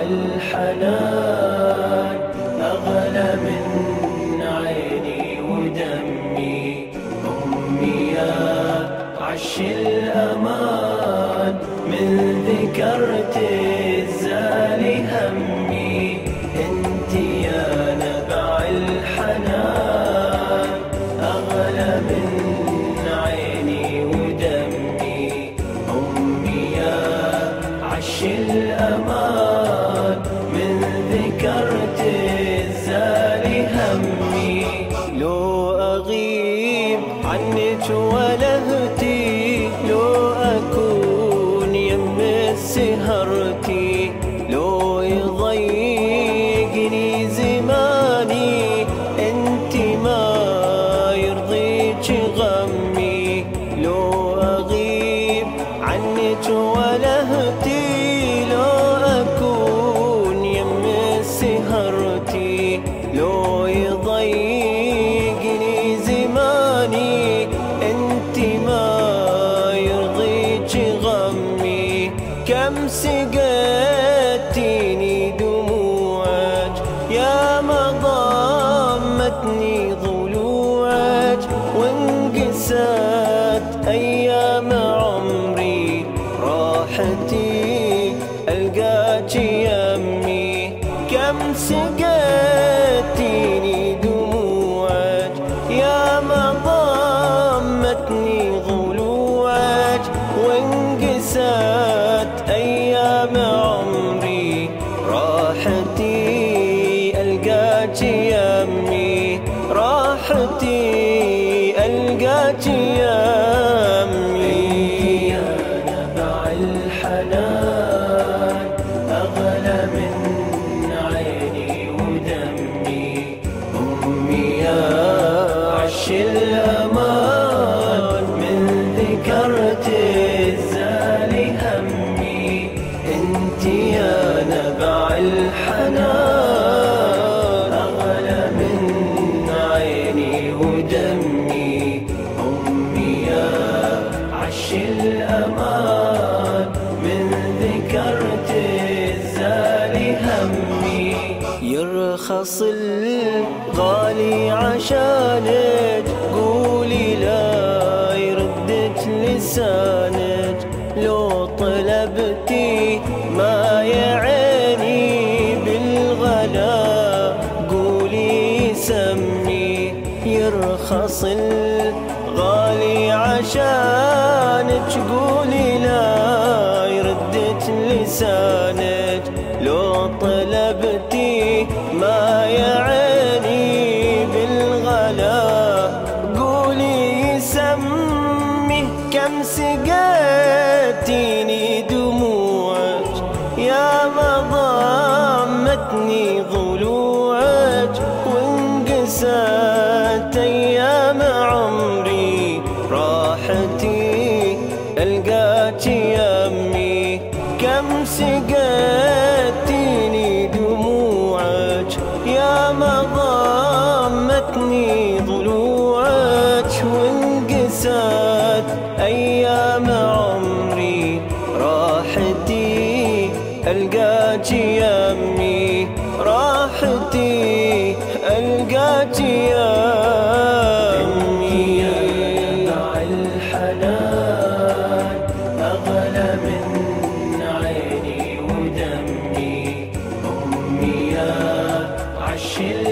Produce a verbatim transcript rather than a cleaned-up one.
الحنان أغلى من عيني ودمي. أمي يا عش الأمان من ذكرت الزال همي. انت يا نبع الحنان أغلى من عيني ودمي. أمي يا عش الأمان من ذكرت الزال همي. لو أغيب عنك ولهتي، لو أكون يم سهرتي، لو يضيقني زماني انت ما يرضيك غمي. لو أغيب عنك ولهتي، لو أكون يم سهرتي، لو يضيقني زماني انت ما يرضيك غمي. كم سقيتيني دموعك يا ما ضمتني ضلوعك، وانقست ايام عمري راحتي القاك يمي. كم سقيتيني دموعك يا ما ضمتني ضلوعك، وانقست ايام عمري راحتي القاك يمي. راحتي القاك يمي. يا نبع الحنان أغلى من عيني ودمي. أمي يا عش الأمان من ذكرت الزال همي. انت يا نبع الحنان أغلى من عيني ودمي. أمي يا عش الأمان من ذكرت الزال همي. يرخص الغالي عشانك، قولي لا يردك لسانك. لو طلبتي ما يعيني بالغلا قولي سمي. يرخص الغالي عشانك، قولي لا يردك لسانك. لو طلبتي ما يعيني بالغلا قولي سمي. كم سقيتيني دموعك يا ما ضمتني ضلوعك، وانقست ايام عمري راحتي القاك يمي. كم سقيتيني دموعك يا ما ضمتني ضلوعك، وانقست ايام عمري راحتي القاك يمي. راحتي القاك يمي. يا نبع الحنان أغلى من عيني ودمي. أمي يا عش